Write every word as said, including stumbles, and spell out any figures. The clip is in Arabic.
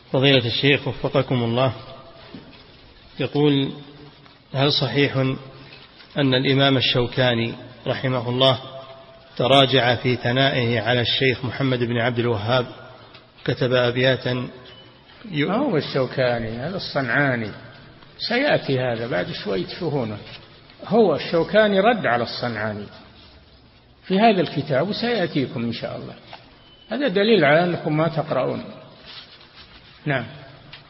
فضيلة الشيخ وفقكم الله، يقول: هل صحيح أن الإمام الشوكاني رحمه الله تراجع في ثنائه على الشيخ محمد بن عبد الوهاب، كتب أبياتا ي... ما هو الشوكاني، هذا الصنعاني، سيأتي هذا بعد شوي تشوفونه. هو الشوكاني رد على الصنعاني في هذا الكتاب وسيأتيكم إن شاء الله. هذا دليل على أنكم ما تقرؤون. نعم.